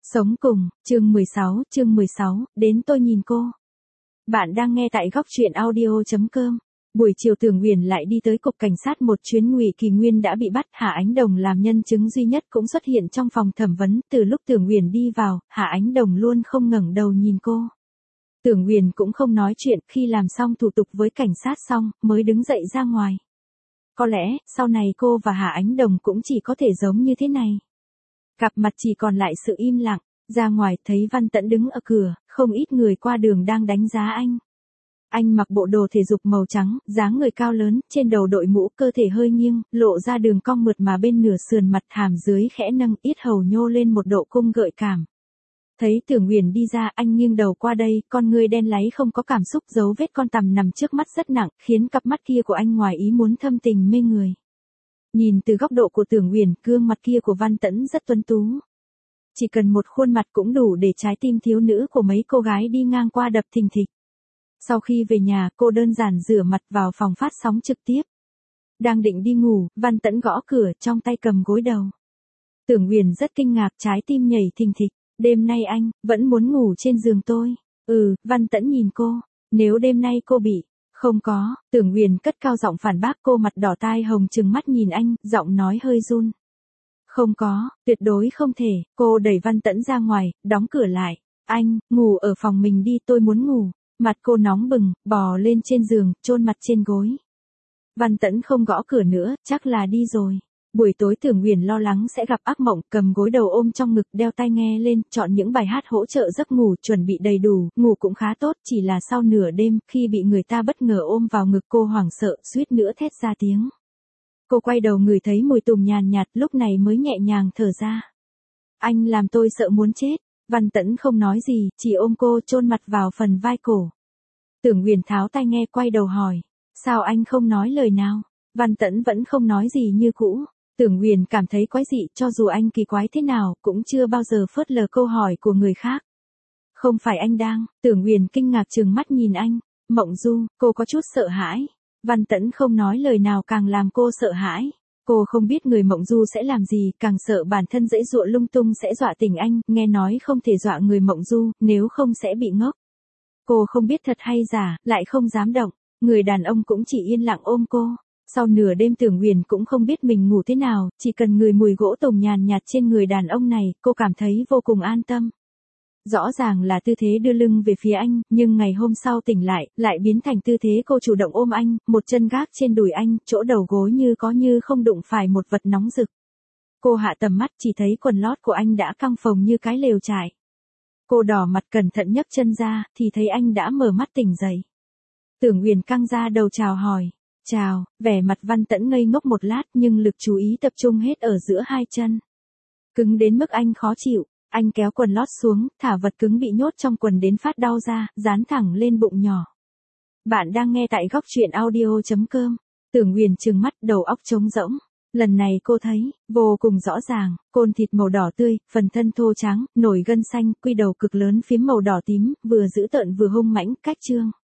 Sống cùng, chương 16, đến tôi nhìn cô. Bạn đang nghe tại góc truyện audio.com. Buổi chiều Tưởng Uyển lại đi tới cục cảnh sát một chuyến. Ngụy Kỳ Nguyên đã bị bắt, Hạ Ánh Đồng làm nhân chứng duy nhất cũng xuất hiện trong phòng thẩm vấn. Từ lúc Tưởng Uyển đi vào, Hạ Ánh Đồng luôn không ngẩng đầu nhìn cô. Tưởng Uyển cũng không nói chuyện, khi làm xong thủ tục với cảnh sát xong, mới đứng dậy ra ngoài. Có lẽ, sau này cô và Hạ Ánh Đồng cũng chỉ có thể giống như thế này. Cặp mặt chỉ còn lại sự im lặng. Ra ngoài thấy Văn Tẫn đứng ở cửa, không ít người qua đường đang đánh giá anh. Anh mặc bộ đồ thể dục màu trắng, dáng người cao lớn, trên đầu đội mũ, cơ thể hơi nghiêng, lộ ra đường cong mượt mà bên nửa sườn mặt, hàm dưới khẽ nâng, yết hầu nhô lên một độ cung gợi cảm. Thấy Tưởng Uyển đi ra, anh nghiêng đầu qua đây, con ngươi đen láy không có cảm xúc, dấu vết con tằm nằm trước mắt rất nặng, khiến cặp mắt kia của anh ngoài ý muốn thâm tình mê người. Nhìn từ góc độ của Tưởng Uyển, gương mặt kia của Văn Tẫn rất tuấn tú. Chỉ cần một khuôn mặt cũng đủ để trái tim thiếu nữ của mấy cô gái đi ngang qua đập thình thịch. Sau khi về nhà, cô đơn giản rửa mặt vào phòng phát sóng trực tiếp. Đang định đi ngủ, Văn Tẫn gõ cửa, trong tay cầm gối đầu. Tưởng Uyển rất kinh ngạc, trái tim nhảy thình thịch. Đêm nay anh vẫn muốn ngủ trên giường tôi. Văn Tẫn nhìn cô. Nếu đêm nay cô bị... Không có, Tưởng Uyển cất cao giọng phản bác, cô mặt đỏ tai hồng trừng mắt nhìn anh, giọng nói hơi run. Không có, tuyệt đối không thể. Cô đẩy Văn Tẫn ra ngoài, đóng cửa lại. Anh, ngủ ở phòng mình đi, tôi muốn ngủ. Mặt cô nóng bừng, bò lên trên giường, chôn mặt trên gối. Văn Tẫn không gõ cửa nữa, chắc là đi rồi. Buổi tối Tưởng Uyển lo lắng sẽ gặp ác mộng, cầm gối đầu ôm trong ngực, đeo tai nghe lên, chọn những bài hát hỗ trợ giấc ngủ, chuẩn bị đầy đủ, ngủ cũng khá tốt, chỉ là sau nửa đêm, khi bị người ta bất ngờ ôm vào ngực, cô hoảng sợ, suýt nữa thét ra tiếng. Cô quay đầu ngửi thấy mùi tùng nhàn nhạt, lúc này mới nhẹ nhàng thở ra. Anh làm tôi sợ muốn chết. Văn Tẫn không nói gì, chỉ ôm cô, chôn mặt vào phần vai cổ. Tưởng Uyển tháo tai nghe, quay đầu hỏi. Sao anh không nói lời nào? Văn Tẫn vẫn không nói gì như cũ. Tưởng Uyển cảm thấy quái dị, cho dù anh kỳ quái thế nào, cũng chưa bao giờ phớt lờ câu hỏi của người khác. Không phải anh đang... Tưởng Uyển kinh ngạc trừng mắt nhìn anh. Mộng Du, cô có chút sợ hãi. Văn Tẫn không nói lời nào càng làm cô sợ hãi. Cô không biết người Mộng Du sẽ làm gì, càng sợ bản thân giãy giụa lung tung sẽ dọa tỉnh anh, nghe nói không thể dọa người Mộng Du, nếu không sẽ bị ngốc. Cô không biết thật hay giả, lại không dám động, người đàn ông cũng chỉ yên lặng ôm cô. Sau nửa đêm Tưởng Uyển cũng không biết mình ngủ thế nào, chỉ cần ngửi mùi gỗ tùng nhàn nhạt trên người đàn ông này, cô cảm thấy vô cùng an tâm. Rõ ràng là tư thế đưa lưng về phía anh, nhưng ngày hôm sau tỉnh lại biến thành tư thế cô chủ động ôm anh, một chân gác trên đùi anh, chỗ đầu gối như có như không đụng phải một vật nóng rực. Cô hạ tầm mắt, chỉ thấy quần lót của anh đã căng phồng như cái lều trại. Cô đỏ mặt cẩn thận nhấc chân ra, thì thấy anh đã mở mắt tỉnh dậy. Tưởng Uyển căng ra đầu chào hỏi. Chào, vẻ mặt Văn Tẫn ngây ngốc một lát, nhưng lực chú ý tập trung hết ở giữa hai chân. Cứng đến mức anh khó chịu. Anh kéo quần lót xuống, thả vật cứng bị nhốt trong quần đến phát đau ra, dán thẳng lên bụng nhỏ. Bạn đang nghe tại góc truyện audio.com. Tưởng Uyển trừng mắt, đầu óc trống rỗng. Lần này cô thấy, vô cùng rõ ràng, côn thịt màu đỏ tươi, phần thân thô trắng, nổi gân xanh, quy đầu cực lớn phím màu đỏ tím, vừa dữ tợn vừa hung mãnh, cách trương.